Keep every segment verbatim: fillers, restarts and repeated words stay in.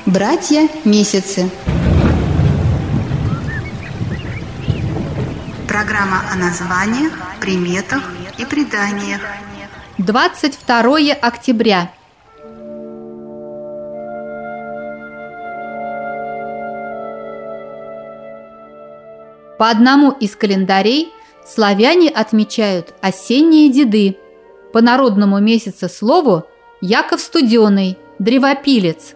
Братья Месяцы. Программа о названиях, приметах и преданиях. двадцать второе октября. По одному из календарей славяне отмечают осенние деды. По народному месяцеслову Яков Студеный, древопилец.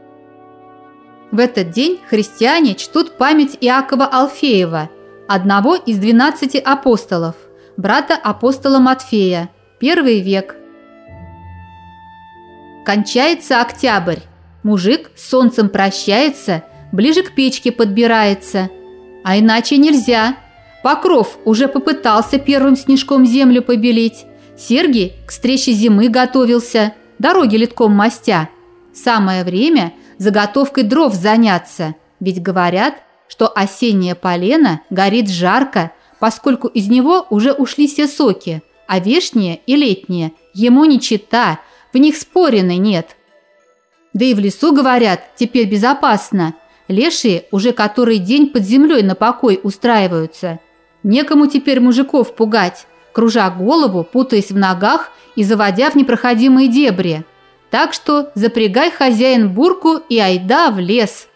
В этот день христиане чтут память Иакова Алфеева, одного из двенадцати апостолов, брата апостола Матфея, первый век. Кончается октябрь. Мужик с солнцем прощается, ближе к печке подбирается. А иначе нельзя. Покров уже попытался первым снежком землю побелить. Сергий к встрече зимы готовился, дороги литком мастя. Самое время заготовкой дров заняться, ведь говорят, что осеннее полено горит жарко, поскольку из него уже ушли все соки, а вешние и летние ему не чета, в них спорины нет. Да и в лесу, говорят, теперь безопасно. Лешие уже который день под землей на покой устраиваются. Некому теперь мужиков пугать, кружа голову, путаясь в ногах и заводя в непроходимые дебри. Так что запрягай, хозяин, бурку и айда в лес.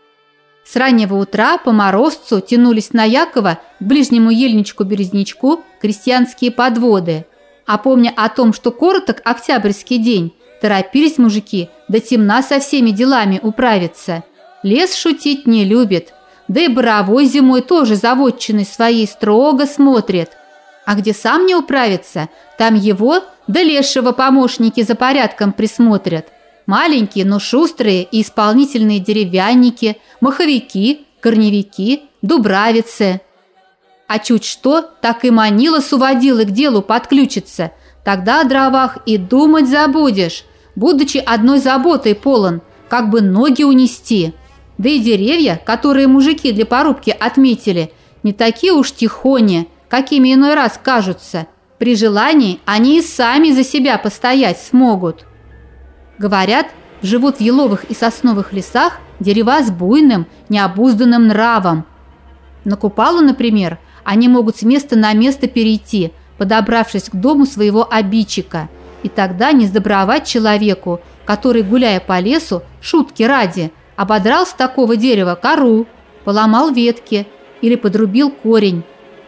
С раннего утра по морозцу тянулись на Якова к ближнему ельничку-березничку крестьянские подводы. А помня о том, что короток октябрьский день, торопились мужики до темна со всеми делами управиться. Лес шутить не любит, да и боровой зимой тоже за вотчиной своей строго смотрит. А где сам не управится, там его да лешего помощники за порядком присмотрят. Маленькие, но шустрые и исполнительные деревянники, маховики, корневики, дубравицы. А чуть что, так и манила суводилы к делу подключиться. Тогда о дровах и думать забудешь, будучи одной заботой полон, как бы ноги унести. Да и деревья, которые мужики для порубки отметили, не такие уж тихони, какими иной раз кажутся. При желании они и сами за себя постоять смогут. Говорят, живут в еловых и сосновых лесах дерева с буйным, необузданным нравом. На Купалу, например, они могут с места на место перейти, подобравшись к дому своего обидчика, и тогда не сдобровать человеку, который, гуляя по лесу, шутки ради, ободрал с такого дерева кору, поломал ветки или подрубил корень.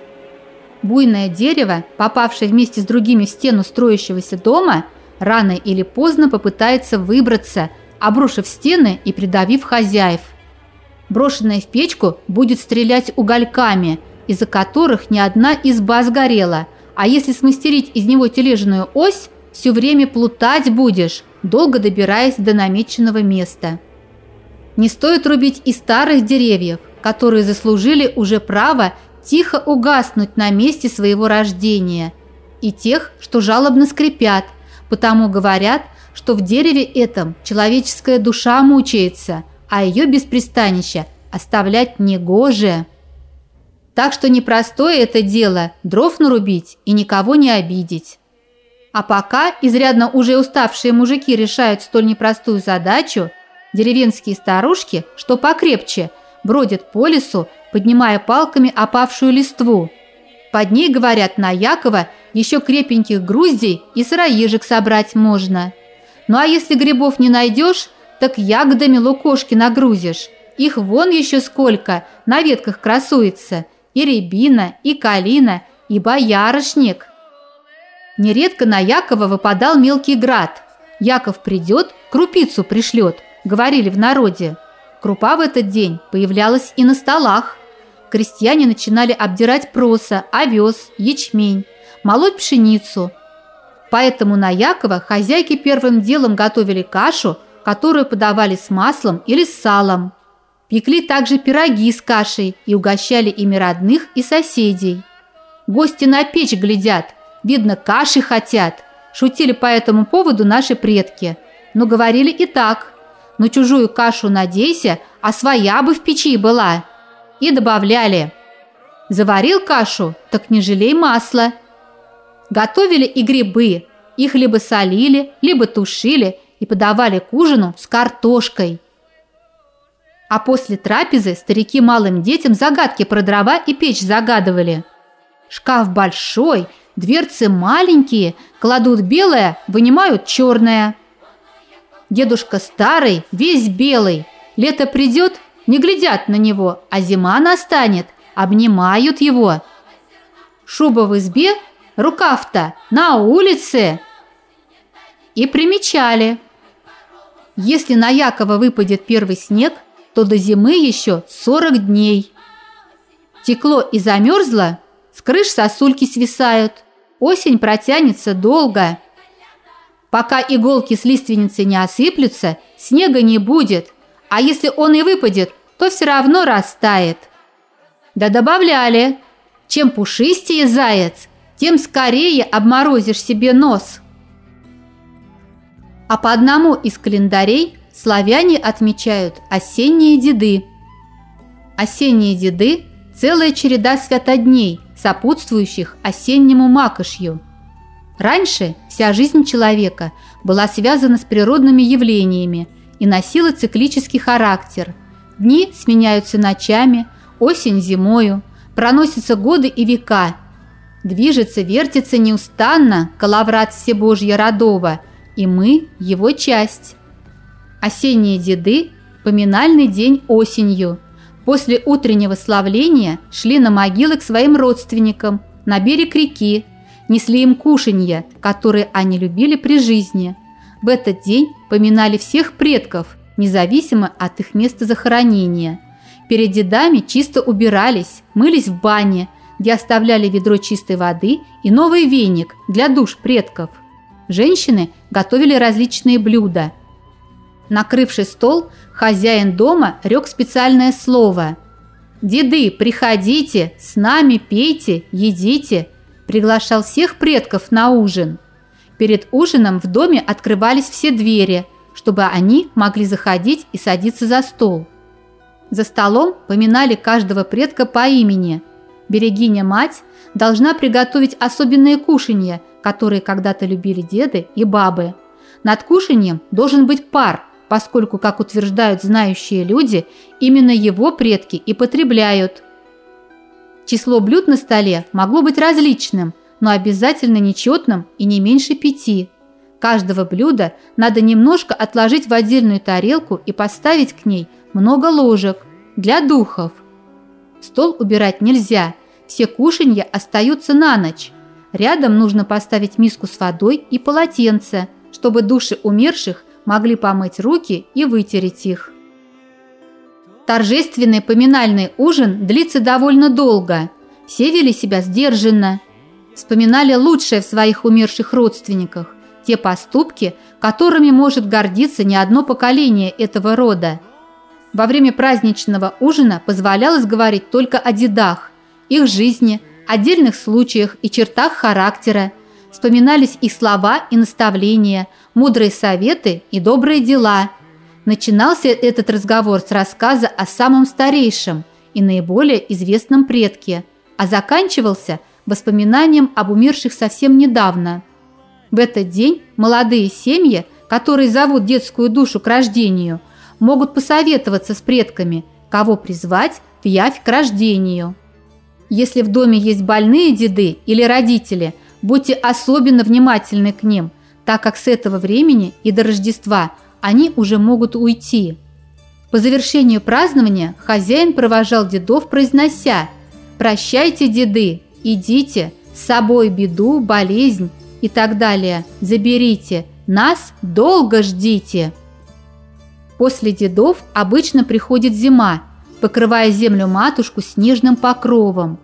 Буйное дерево, попавшее вместе с другими в стену строящегося дома, рано или поздно попытается выбраться, обрушив стены и придавив хозяев. Брошенное в печку будет стрелять угольками, из-за которых ни одна изба сгорела, а если смастерить из него тележную ось, все время плутать будешь, долго добираясь до намеченного места. Не стоит рубить и старых деревьев, которые заслужили уже право тихо угаснуть на месте своего рождения, и тех, что жалобно скрипят, потому говорят, что в дереве этом человеческая душа мучается, а ее без пристанища оставлять негоже. Так что непростое это дело дров нарубить и никого не обидеть. А пока изрядно уже уставшие мужики решают столь непростую задачу, деревенские старушки, что покрепче, бродят по лесу, поднимая палками опавшую листву. Под ней, говорят, на Якова еще крепеньких груздей и сыроежек собрать можно. Ну а если грибов не найдешь, так ягодами лукошки нагрузишь. Их вон еще сколько на ветках красуется. И рябина, и калина, и боярышник. Нередко на Якова выпадал мелкий град. Яков придет, крупицу пришлет, говорили в народе. Крупа в этот день появлялась и на столах. Крестьяне начинали обдирать проса, овес, ячмень, молоть пшеницу. Поэтому на Якова хозяйки первым делом готовили кашу, которую подавали с маслом или с салом. Пекли также пироги с кашей и угощали ими родных и соседей. Гости на печь глядят, видно, каши хотят, шутили по этому поводу наши предки, но говорили и так: на чужую кашу надейся, а своя бы в печи была. И добавляли: заварил кашу, так не жалей масла. Готовили и грибы, их либо солили, либо тушили и подавали к ужину с картошкой. А после трапезы старики малым детям загадки про дрова и печь загадывали. Шкаф большой, дверцы маленькие, кладут белое, вынимают черное. Дедушка старый, весь белый. Лето придет, не глядят на него, а зима настанет, обнимают его. Шуба в избе, рукав-то на улице. И примечали. Если на Якова выпадет первый снег, то до зимы еще сорок дней. Текло и замерзло, с крыш сосульки свисают. Осень протянется долго. Пока иголки с лиственницы не осыплются, снега не будет, а если он и выпадет, то все равно растает. Да добавляли, чем пушистее заяц, тем скорее обморозишь себе нос. А по одному из календарей славяне отмечают осенние деды. Осенние деды – целая череда святодней, сопутствующих осеннему макошью. Раньше вся жизнь человека была связана с природными явлениями и носила циклический характер. Дни сменяются ночами, осень зимою, проносятся годы и века. Движется, вертится неустанно коловрат всебожья родова, и мы – его часть. Осенние деды – поминальный день осенью. После утреннего славления шли на могилы к своим родственникам, на берег реки, несли им кушанья, которые они любили при жизни. В этот день поминали всех предков, независимо от их места захоронения. Перед дедами чисто убирались, мылись в бане, где оставляли ведро чистой воды и новый веник для душ предков. Женщины готовили различные блюда. Накрывший стол, хозяин дома рёк специальное слово. «Деды, приходите, с нами пейте, едите», приглашал всех предков на ужин. Перед ужином в доме открывались все двери, чтобы они могли заходить и садиться за стол. За столом поминали каждого предка по имени. Берегиня-мать должна приготовить особенные кушанья, которые когда-то любили деды и бабы. Над кушаньем должен быть пар, поскольку, как утверждают знающие люди, именно его предки и потребляют. Число блюд на столе могло быть различным, но обязательно нечетным и не меньше пяти. Каждого блюда надо немножко отложить в отдельную тарелку и поставить к ней много ложек для духов. Стол убирать нельзя, все кушанья остаются на ночь. Рядом нужно поставить миску с водой и полотенце, чтобы души умерших могли помыть руки и вытереть их. Торжественный поминальный ужин длится довольно долго. Все вели себя сдержанно. Вспоминали лучшее в своих умерших родственниках, те поступки, которыми может гордиться не одно поколение этого рода. Во время праздничного ужина позволялось говорить только о дедах, их жизни, отдельных случаях и чертах характера. Вспоминались их слова и наставления, мудрые советы и добрые дела. Начинался этот разговор с рассказа о самом старейшем и наиболее известном предке, а заканчивался воспоминанием об умерших совсем недавно. В этот день молодые семьи, которые зовут детскую душу к рождению, могут посоветоваться с предками, кого призвать в явь к рождению. Если в доме есть больные деды или родители, будьте особенно внимательны к ним, так как с этого времени и до Рождества они уже могут уйти. По завершению празднования хозяин провожал дедов, произнося: «Прощайте, деды, идите, с собой беду, болезнь и так далее заберите, нас долго ждите». После дедов обычно приходит зима, покрывая землю-матушку снежным покровом.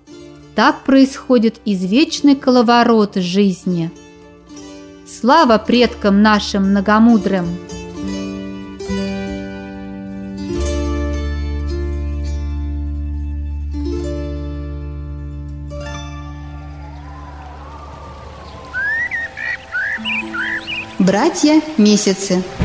Так происходит извечный коловорот жизни. Слава предкам нашим многомудрым! Братья месяцы.